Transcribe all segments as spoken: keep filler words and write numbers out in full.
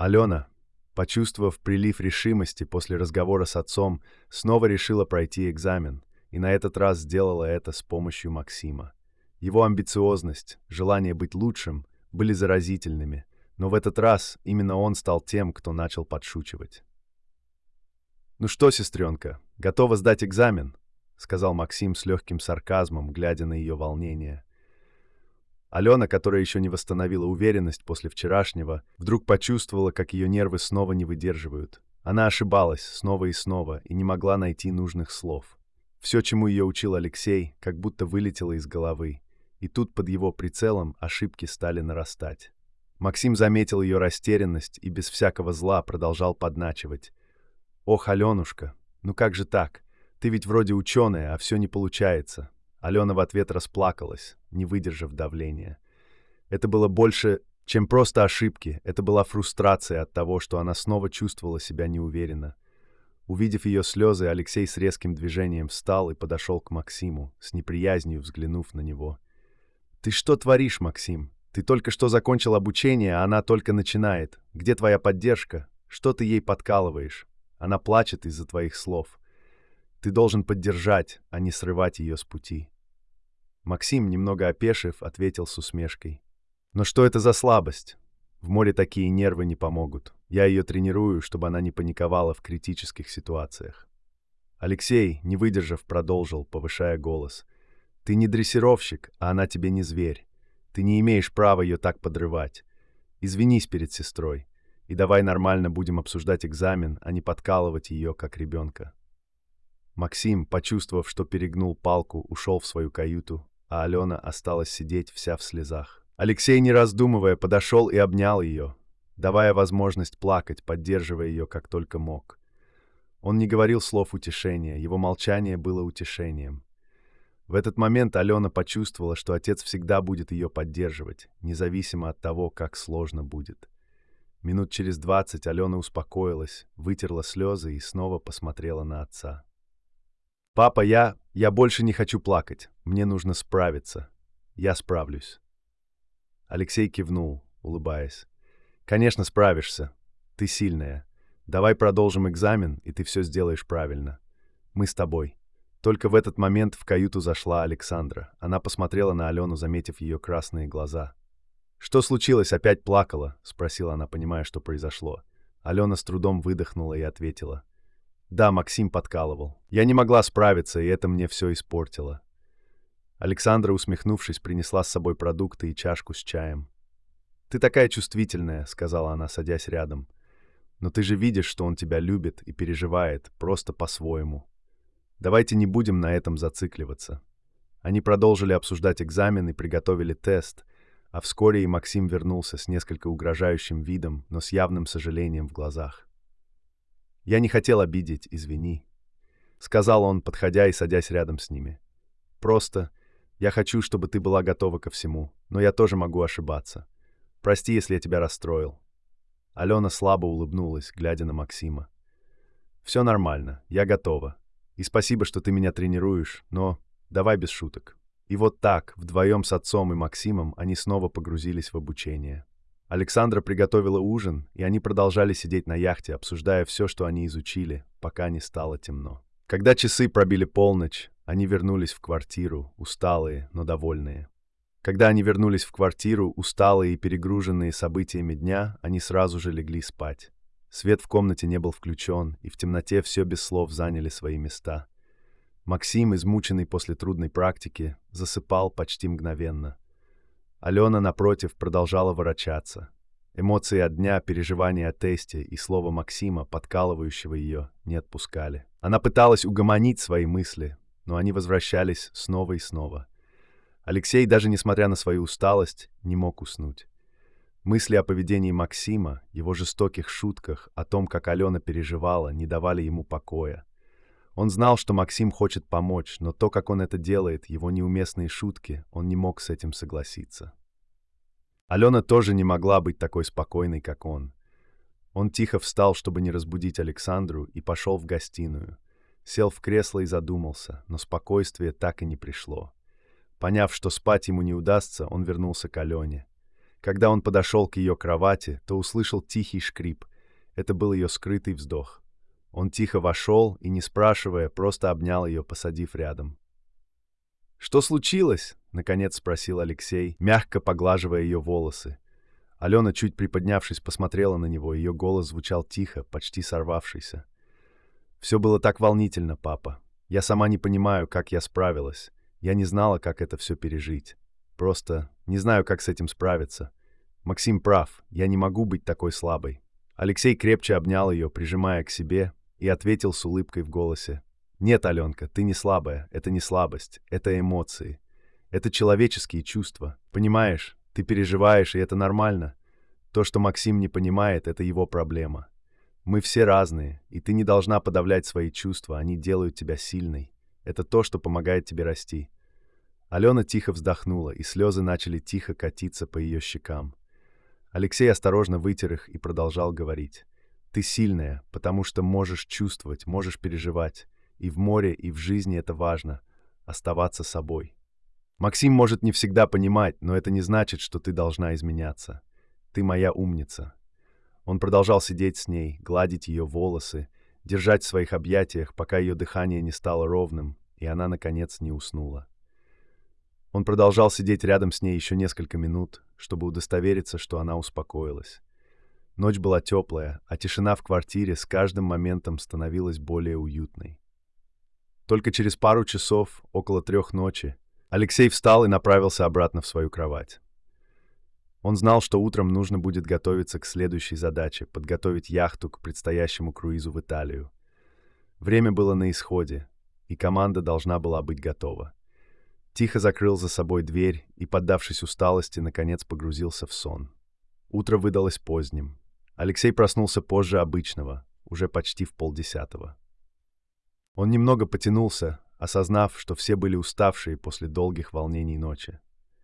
Алена, почувствовав прилив решимости после разговора с отцом, снова решила пройти экзамен, и на этот раз сделала это с помощью Максима. Его амбициозность, желание быть лучшим были заразительными, но в этот раз именно он стал тем, кто начал подшучивать. «Ну что, сестренка, готова сдать экзамен?» — сказал Максим с легким сарказмом, глядя на ее волнение. Алена, которая еще не восстановила уверенность после вчерашнего, вдруг почувствовала, как ее нервы снова не выдерживают. Она ошибалась снова и снова и не могла найти нужных слов. Все, чему ее учил Алексей, как будто вылетело из головы, и тут под его прицелом ошибки стали нарастать. Максим заметил ее растерянность и без всякого зла продолжал подначивать. «Ох, Аленушка, ну как же так? Ты ведь вроде ученая, а все не получается». Алена в ответ расплакалась, не выдержав давления. Это было больше, чем просто ошибки, это была фрустрация от того, что она снова чувствовала себя неуверенно. Увидев ее слезы, Алексей с резким движением встал и подошел к Максиму, с неприязнью взглянув на него. «Ты что творишь, Максим? Ты только что закончил обучение, а она только начинает. Где твоя поддержка? Что ты ей подкалываешь? Она плачет из-за твоих слов. Ты должен поддержать, а не срывать ее с пути». Максим, немного опешив, ответил с усмешкой. «Но что это за слабость? В море такие нервы не помогут. Я ее тренирую, чтобы она не паниковала в критических ситуациях». Алексей, не выдержав, продолжил, повышая голос. «Ты не дрессировщик, а она тебе не зверь. Ты не имеешь права ее так подрывать. Извинись перед сестрой, и давай нормально будем обсуждать экзамен, а не подкалывать ее, как ребенка». Максим, почувствовав, что перегнул палку, ушел в свою каюту, а Алена осталась сидеть вся в слезах. Алексей, не раздумывая, подошел и обнял ее, давая возможность плакать, поддерживая ее как только мог. Он не говорил слов утешения, его молчание было утешением. В этот момент Алена почувствовала, что отец всегда будет ее поддерживать, независимо от того, как сложно будет. Минут через двадцать Алена успокоилась, вытерла слезы и снова посмотрела на отца. «Папа, я... я больше не хочу плакать. Мне нужно справиться. Я справлюсь». Алексей кивнул, улыбаясь. «Конечно, справишься. Ты сильная. Давай продолжим экзамен, и ты все сделаешь правильно. Мы с тобой». Только в этот момент в каюту зашла Александра. Она посмотрела на Алену, заметив ее красные глаза. «Что случилось? Опять плакала?» — спросила она, понимая, что произошло. Алена с трудом выдохнула и ответила. «Да, Максим подкалывал. Я не могла справиться, и это мне все испортило». Александра, усмехнувшись, принесла с собой продукты и чашку с чаем. «Ты такая чувствительная», — сказала она, садясь рядом. «Но ты же видишь, что он тебя любит и переживает, просто по-своему. Давайте не будем на этом зацикливаться». Они продолжили обсуждать экзамен и приготовили тест, а вскоре и Максим вернулся с несколько угрожающим видом, но с явным сожалением в глазах. «Я не хотел обидеть, извини», — сказал он, подходя и садясь рядом с ними. «Просто я хочу, чтобы ты была готова ко всему, но я тоже могу ошибаться. Прости, если я тебя расстроил». Алена слабо улыбнулась, глядя на Максима. «Все нормально, я готова. И спасибо, что ты меня тренируешь, но давай без шуток». И вот так, вдвоем с отцом и Максимом, они снова погрузились в обучение. Александра приготовила ужин, и они продолжали сидеть на яхте, обсуждая все, что они изучили, пока не стало темно. Когда часы пробили полночь, они вернулись в квартиру, усталые, но довольные. Когда они вернулись в квартиру, усталые и перегруженные событиями дня, они сразу же легли спать. Свет в комнате не был включен, и в темноте все без слов заняли свои места. Максим, измученный после трудной практики, засыпал почти мгновенно. Алена, напротив, продолжала ворочаться. Эмоции от дня, переживания о тесте и слова Максима, подкалывающего ее, не отпускали. Она пыталась угомонить свои мысли, но они возвращались снова и снова. Алексей, даже несмотря на свою усталость, не мог уснуть. Мысли о поведении Максима, его жестоких шутках, о том, как Алена переживала, не давали ему покоя. Он знал, что Максим хочет помочь, но то, как он это делает, его неуместные шутки, он не мог с этим согласиться. Алена тоже не могла быть такой спокойной, как он. Он тихо встал, чтобы не разбудить Александру, и пошел в гостиную. Сел в кресло и задумался, но спокойствие так и не пришло. Поняв, что спать ему не удастся, он вернулся к Алене. Когда он подошел к ее кровати, то услышал тихий шкрип. Это был ее скрытый вздох. Он тихо вошел и, не спрашивая, просто обнял ее, посадив рядом. «Что случилось?» — наконец спросил Алексей, мягко поглаживая ее волосы. Алена, чуть приподнявшись, посмотрела на него, ее голос звучал тихо, почти сорвавшийся. «Все было так волнительно, папа. Я сама не понимаю, как я справилась. Я не знала, как это все пережить. Просто не знаю, как с этим справиться. Максим прав, я не могу быть такой слабой». Алексей крепче обнял ее, прижимая к себе, и ответил с улыбкой в голосе. «Нет, Аленка, ты не слабая. Это не слабость. Это эмоции. Это человеческие чувства. Понимаешь, ты переживаешь, и это нормально. То, что Максим не понимает, это его проблема. Мы все разные, и ты не должна подавлять свои чувства, они делают тебя сильной. Это то, что помогает тебе расти». Алена тихо вздохнула, и слезы начали тихо катиться по ее щекам. Алексей осторожно вытер их и продолжал говорить. «Ты сильная, потому что можешь чувствовать, можешь переживать. И в море, и в жизни это важно — оставаться собой. Максим может не всегда понимать, но это не значит, что ты должна изменяться. Ты моя умница». Он продолжал сидеть с ней, гладить ее волосы, держать в своих объятиях, пока ее дыхание не стало ровным, и она, наконец, не уснула. Он продолжал сидеть рядом с ней еще несколько минут, чтобы удостовериться, что она успокоилась. Ночь была теплая, а тишина в квартире с каждым моментом становилась более уютной. Только через пару часов, около трех ночи, Алексей встал и направился обратно в свою кровать. Он знал, что утром нужно будет готовиться к следующей задаче — подготовить яхту к предстоящему круизу в Италию. Время было на исходе, и команда должна была быть готова. Тихо закрыл за собой дверь и, поддавшись усталости, наконец погрузился в сон. Утро выдалось поздним. Алексей проснулся позже обычного, уже почти в полдесятого. Он немного потянулся, осознав, что все были уставшие после долгих волнений ночи.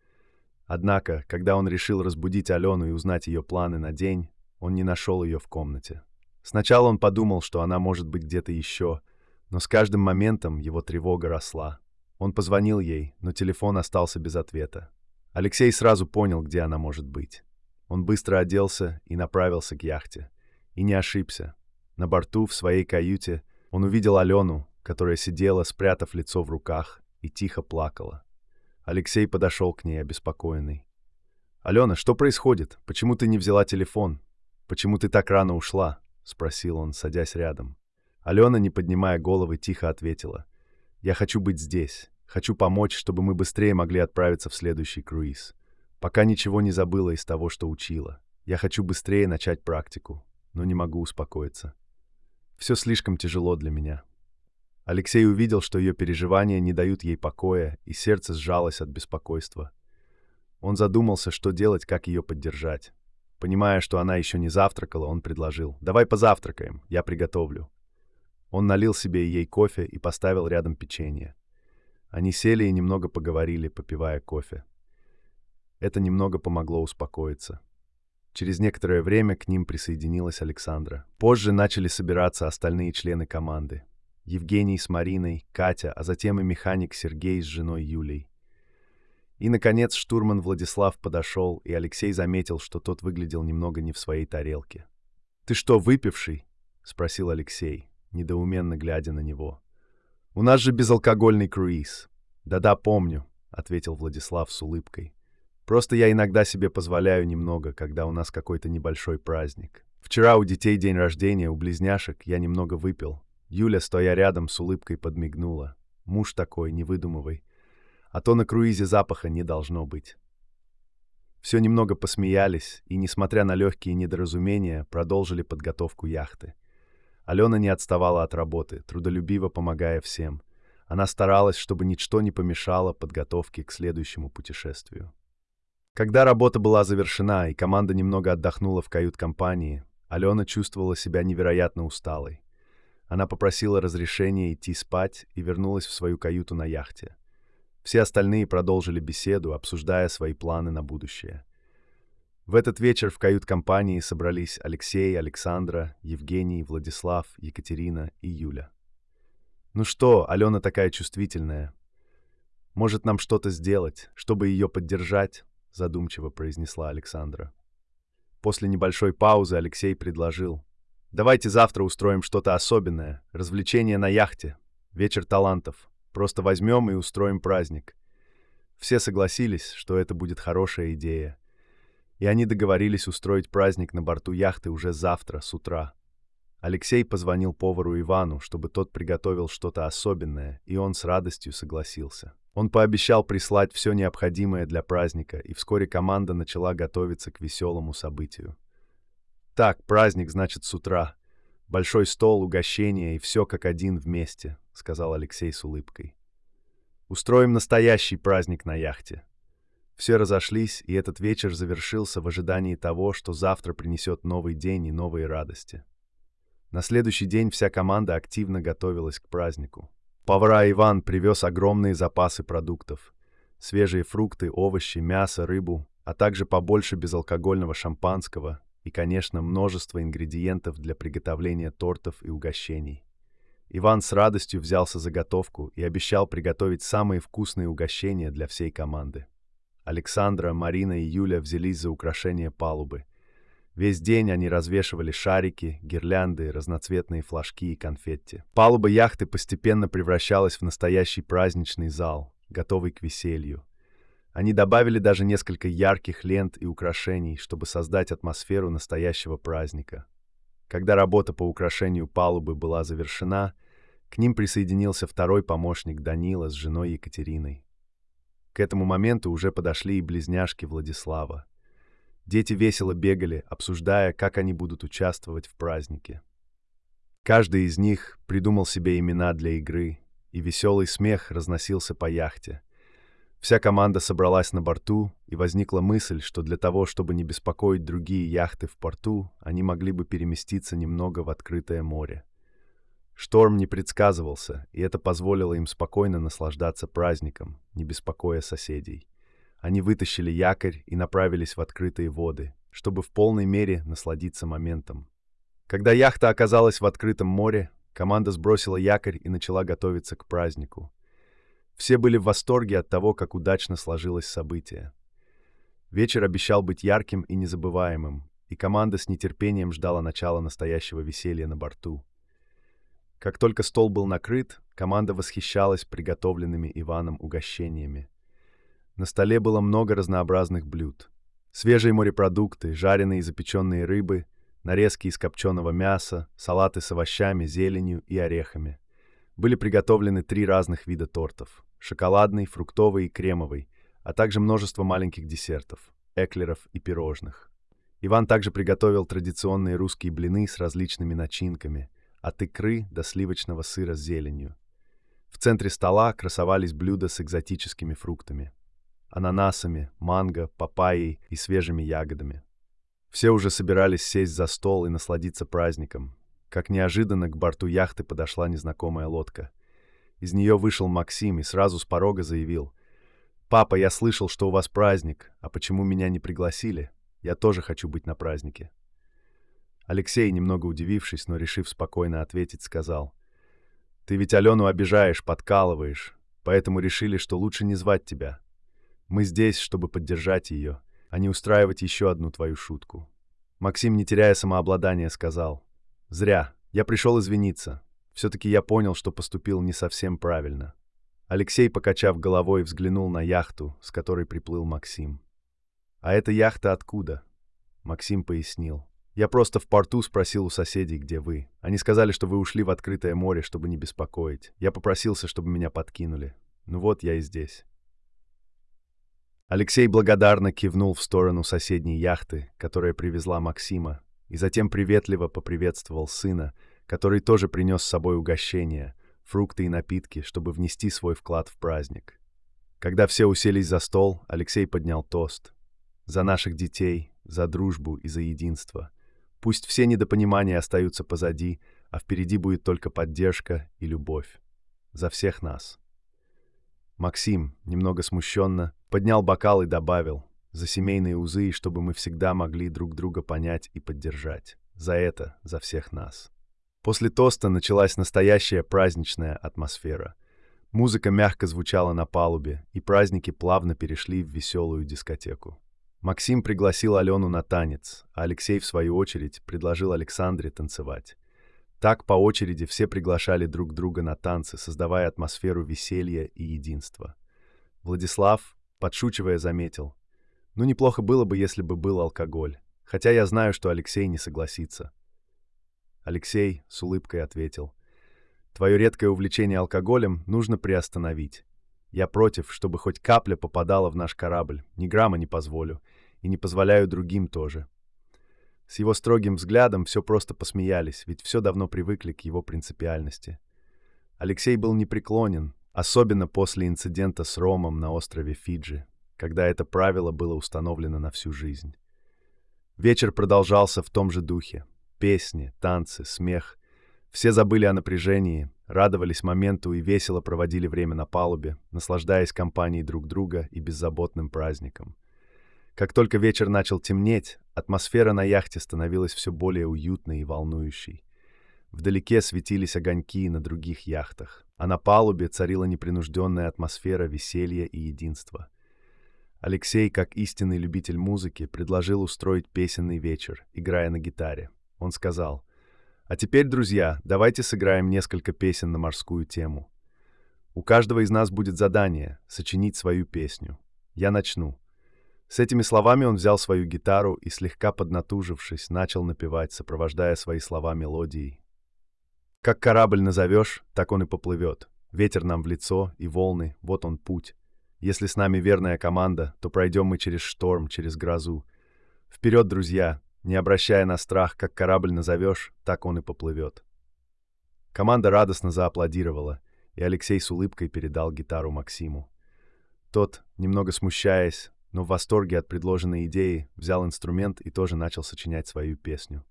Однако, когда он решил разбудить Алену и узнать ее планы на день, он не нашел ее в комнате. Сначала он подумал, что она может быть где-то еще, но с каждым моментом его тревога росла. Он позвонил ей, но телефон остался без ответа. Алексей сразу понял, где она может быть. Он быстро оделся и направился к яхте. И не ошибся. На борту, в своей каюте, он увидел Алену, которая сидела, спрятав лицо в руках, и тихо плакала. Алексей подошел к ней, обеспокоенный. «Алена, что происходит? Почему ты не взяла телефон? Почему ты так рано ушла?» — спросил он, садясь рядом. Алена, не поднимая головы, тихо ответила. «Я хочу быть здесь. Хочу помочь, чтобы мы быстрее могли отправиться в следующий круиз. Пока ничего не забыла из того, что учила. Я хочу быстрее начать практику, но не могу успокоиться. Все слишком тяжело для меня». Алексей увидел, что ее переживания не дают ей покоя, и сердце сжалось от беспокойства. Он задумался, что делать, как ее поддержать. Понимая, что она еще не завтракала, он предложил: «Давай позавтракаем, я приготовлю». Он налил себе и ей кофе и поставил рядом печенье. Они сели и немного поговорили, попивая кофе. Это немного помогло успокоиться. Через некоторое время к ним присоединилась Александра. Позже начали собираться остальные члены команды. Евгений с Мариной, Катя, а затем и механик Сергей с женой Юлей. И, наконец, штурман Владислав подошел, и Алексей заметил, что тот выглядел немного не в своей тарелке. «Ты что, выпивший?» — спросил Алексей, недоуменно глядя на него. «У нас же безалкогольный круиз». «Да-да, помню», — ответил Владислав с улыбкой. «Просто я иногда себе позволяю немного, когда у нас какой-то небольшой праздник. Вчера у детей день рождения, у близняшек, я немного выпил». Юля, стоя рядом, с улыбкой подмигнула. «Муж такой, не выдумывай. А то на круизе запаха не должно быть». Все немного посмеялись и, несмотря на легкие недоразумения, продолжили подготовку яхты. Алена не отставала от работы, трудолюбиво помогая всем. Она старалась, чтобы ничто не помешало подготовке к следующему путешествию. Когда работа была завершена и команда немного отдохнула в кают-компании, Алена чувствовала себя невероятно усталой. Она попросила разрешения идти спать и вернулась в свою каюту на яхте. Все остальные продолжили беседу, обсуждая свои планы на будущее. В этот вечер в кают-компании собрались Алексей, Александра, Евгений, Владислав, Екатерина и Юля. «Ну что, Алена такая чувствительная. Может, нам что-то сделать, чтобы ее поддержать?» — задумчиво произнесла Александра. После небольшой паузы Алексей предложил: «Давайте завтра устроим что-то особенное, развлечение на яхте, вечер талантов. Просто возьмем и устроим праздник». Все согласились, что это будет хорошая идея. И они договорились устроить праздник на борту яхты уже завтра с утра. Алексей позвонил повару Ивану, чтобы тот приготовил что-то особенное, и он с радостью согласился. Он пообещал прислать все необходимое для праздника, и вскоре команда начала готовиться к веселому событию. «Так, праздник, значит, с утра. Большой стол, угощения и все как один вместе», — сказал Алексей с улыбкой. «Устроим настоящий праздник на яхте». Все разошлись, и этот вечер завершился в ожидании того, что завтра принесет новый день и новые радости. На следующий день вся команда активно готовилась к празднику. Повара Иван привез огромные запасы продуктов: свежие фрукты, овощи, мясо, рыбу, а также побольше безалкогольного шампанского и, конечно, множество ингредиентов для приготовления тортов и угощений. Иван с радостью взялся за готовку и обещал приготовить самые вкусные угощения для всей команды. Александра, Марина и Юля взялись за украшение палубы. Весь день они развешивали шарики, гирлянды, разноцветные флажки и конфетти. Палуба яхты постепенно превращалась в настоящий праздничный зал, готовый к веселью. Они добавили даже несколько ярких лент и украшений, чтобы создать атмосферу настоящего праздника. Когда работа по украшению палубы была завершена, к ним присоединился второй помощник Данила с женой Екатериной. К этому моменту уже подошли и близняшки Владислава. Дети весело бегали, обсуждая, как они будут участвовать в празднике. Каждый из них придумал себе имена для игры, и веселый смех разносился по яхте. Вся команда собралась на борту, и возникла мысль, что для того, чтобы не беспокоить другие яхты в порту, они могли бы переместиться немного в открытое море. Шторм не предсказывался, и это позволило им спокойно наслаждаться праздником, не беспокоя соседей. Они вытащили якорь и направились в открытые воды, чтобы в полной мере насладиться моментом. Когда яхта оказалась в открытом море, команда сбросила якорь и начала готовиться к празднику. Все были в восторге от того, как удачно сложилось событие. Вечер обещал быть ярким и незабываемым, и команда с нетерпением ждала начала настоящего веселья на борту. Как только стол был накрыт, команда восхищалась приготовленными Иваном угощениями. На столе было много разнообразных блюд. Свежие морепродукты, жареные и запеченные рыбы, нарезки из копченого мяса, салаты с овощами, зеленью и орехами. Были приготовлены три разных вида тортов: шоколадный, фруктовый и кремовый, а также множество маленьких десертов, эклеров и пирожных. Иван также приготовил традиционные русские блины с различными начинками, от икры до сливочного сыра с зеленью. В центре стола красовались блюда с экзотическими фруктами: ананасами, манго, папайей и свежими ягодами. Все уже собирались сесть за стол и насладиться праздником, как неожиданно к борту яхты подошла незнакомая лодка. Из нее вышел Максим и сразу с порога заявил: «Папа, я слышал, что у вас праздник, а почему меня не пригласили? Я тоже хочу быть на празднике». Алексей, немного удивившись, но решив спокойно ответить, сказал: «Ты ведь Алену обижаешь, подкалываешь, поэтому решили, что лучше не звать тебя. Мы здесь, чтобы поддержать ее, а не устраивать еще одну твою шутку». Максим, не теряя самообладания, сказал: «Зря. Я пришел извиниться. Все-таки я понял, что поступил не совсем правильно». Алексей, покачав головой, взглянул на яхту, с которой приплыл Максим. «А эта яхта откуда?» Максим пояснил: «Я просто в порту спросил у соседей, где вы. Они сказали, что вы ушли в открытое море, чтобы не беспокоить. Я попросился, чтобы меня подкинули. Ну вот, я и здесь». Алексей благодарно кивнул в сторону соседней яхты, которая привезла Максима, и затем приветливо поприветствовал сына, который тоже принес с собой угощения, фрукты и напитки, чтобы внести свой вклад в праздник. Когда все уселись за стол, Алексей поднял тост: «За наших детей, за дружбу и за единство. Пусть все недопонимания остаются позади, а впереди будет только поддержка и любовь. За всех нас». Максим, немного смущенно, поднял бокал и добавил: «За семейные узы, и чтобы мы всегда могли друг друга понять и поддержать. За это, за всех нас». После тоста началась настоящая праздничная атмосфера. Музыка мягко звучала на палубе, и праздники плавно перешли в веселую дискотеку. Максим пригласил Алену на танец, а Алексей, в свою очередь, предложил Александре танцевать. Так по очереди все приглашали друг друга на танцы, создавая атмосферу веселья и единства. Владислав, подшучивая, заметил: «Ну, неплохо было бы, если бы был алкоголь, хотя я знаю, что Алексей не согласится». Алексей с улыбкой ответил: «Твое редкое увлечение алкоголем нужно приостановить. Я против, чтобы хоть капля попадала в наш корабль, ни грамма не позволю, и не позволяю другим тоже». С его строгим взглядом все просто посмеялись, ведь все давно привыкли к его принципиальности. Алексей был непреклонен, особенно после инцидента с ромом на острове Фиджи, когда это правило было установлено на всю жизнь. Вечер продолжался в том же духе. Песни, танцы, смех. Все забыли о напряжении, радовались моменту и весело проводили время на палубе, наслаждаясь компанией друг друга и беззаботным праздником. Как только вечер начал темнеть, атмосфера на яхте становилась все более уютной и волнующей. Вдалеке светились огоньки на других яхтах, а на палубе царила непринужденная атмосфера веселья и единства. Алексей, как истинный любитель музыки, предложил устроить песенный вечер, играя на гитаре. Он сказал: «А теперь, друзья, давайте сыграем несколько песен на морскую тему. У каждого из нас будет задание — сочинить свою песню. Я начну». С этими словами он взял свою гитару и, слегка поднатужившись, начал напевать, сопровождая свои слова мелодией. «Как корабль назовешь, так он и поплывет. Ветер нам в лицо и волны, вот он путь. Если с нами верная команда, то пройдем мы через шторм, через грозу. Вперед, друзья, не обращая на страх, как корабль назовешь, так он и поплывет». Команда радостно зааплодировала, и Алексей с улыбкой передал гитару Максиму. Тот, немного смущаясь, но в восторге от предложенной идеи, взял инструмент и тоже начал сочинять свою песню.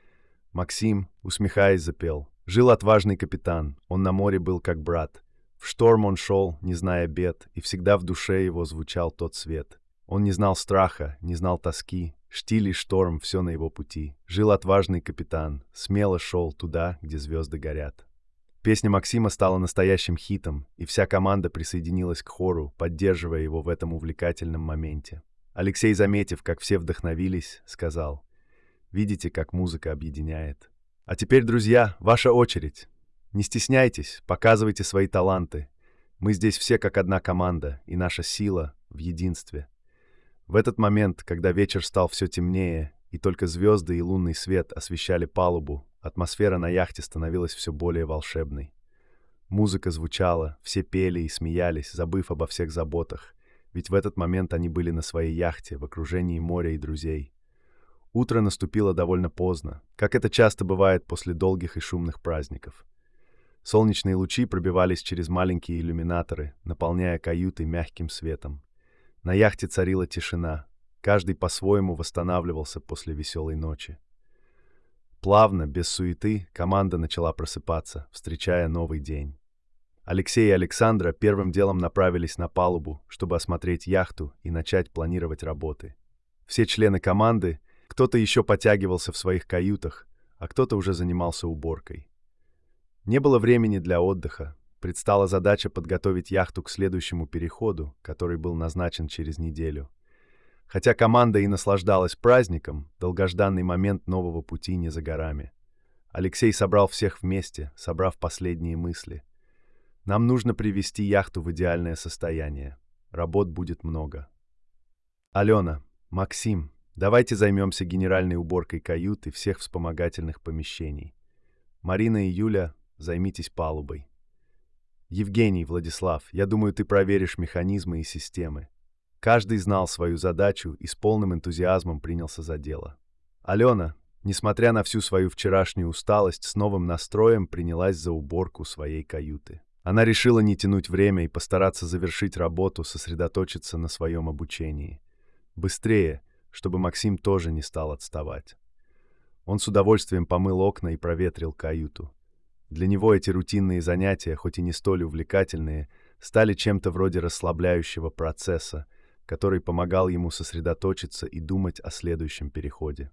Максим, усмехаясь, запел: «Жил отважный капитан, он на море был как брат. В шторм он шел, не зная бед, и всегда в душе его звучал тот свет. Он не знал страха, не знал тоски, штиль и шторм — все на его пути. Жил отважный капитан, смело шел туда, где звезды горят». Песня Максима стала настоящим хитом, и вся команда присоединилась к хору, поддерживая его в этом увлекательном моменте. Алексей, заметив, как все вдохновились, сказал: «Видите, как музыка объединяет. А теперь, друзья, ваша очередь. Не стесняйтесь, показывайте свои таланты. Мы здесь все как одна команда, и наша сила в единстве». В этот момент, когда вечер стал все темнее, и только звезды и лунный свет освещали палубу, атмосфера на яхте становилась все более волшебной. Музыка звучала, все пели и смеялись, забыв обо всех заботах, ведь в этот момент они были на своей яхте, в окружении моря и друзей. Утро наступило довольно поздно, как это часто бывает после долгих и шумных праздников. Солнечные лучи пробивались через маленькие иллюминаторы, наполняя каюты мягким светом. На яхте царила тишина, каждый по-своему восстанавливался после веселой ночи. Плавно, без суеты, команда начала просыпаться, встречая новый день. Алексей и Александра первым делом направились на палубу, чтобы осмотреть яхту и начать планировать работы. Все члены команды, кто-то еще подтягивался в своих каютах, а кто-то уже занимался уборкой. Не было времени для отдыха. Предстала задача подготовить яхту к следующему переходу, который был назначен через неделю. Хотя команда и наслаждалась праздником, долгожданный момент нового пути не за горами. Алексей собрал всех вместе, собрав последние мысли. «Нам нужно привести яхту в идеальное состояние. Работ будет много. Алена, Максим, давайте займемся генеральной уборкой кают и всех вспомогательных помещений. Марина и Юля, займитесь палубой. Евгений, Владислав, я думаю, ты проверишь механизмы и системы». Каждый знал свою задачу и с полным энтузиазмом принялся за дело. Алена, несмотря на всю свою вчерашнюю усталость, с новым настроем принялась за уборку своей каюты. Она решила не тянуть время и постараться завершить работу, сосредоточиться на своем обучении. Быстрее, чтобы Максим тоже не стал отставать. Он с удовольствием помыл окна и проветрил каюту. Для него эти рутинные занятия, хоть и не столь увлекательные, стали чем-то вроде расслабляющего процесса, который помогал ему сосредоточиться и думать о следующем переходе.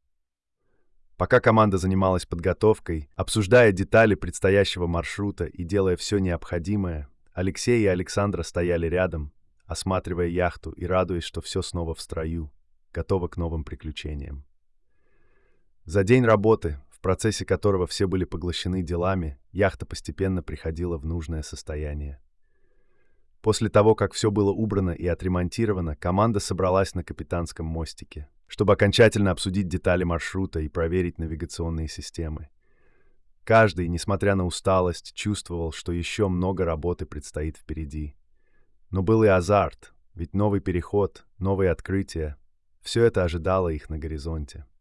Пока команда занималась подготовкой, обсуждая детали предстоящего маршрута и делая все необходимое, Алексей и Александра стояли рядом, осматривая яхту и радуясь, что все снова в строю, готово к новым приключениям. За день работы, в процессе которого все были поглощены делами, яхта постепенно приходила в нужное состояние. После того, как все было убрано и отремонтировано, команда собралась на капитанском мостике, чтобы окончательно обсудить детали маршрута и проверить навигационные системы. Каждый, несмотря на усталость, чувствовал, что еще много работы предстоит впереди. Но был и азарт, ведь новый переход, новые открытия — все это ожидало их на горизонте.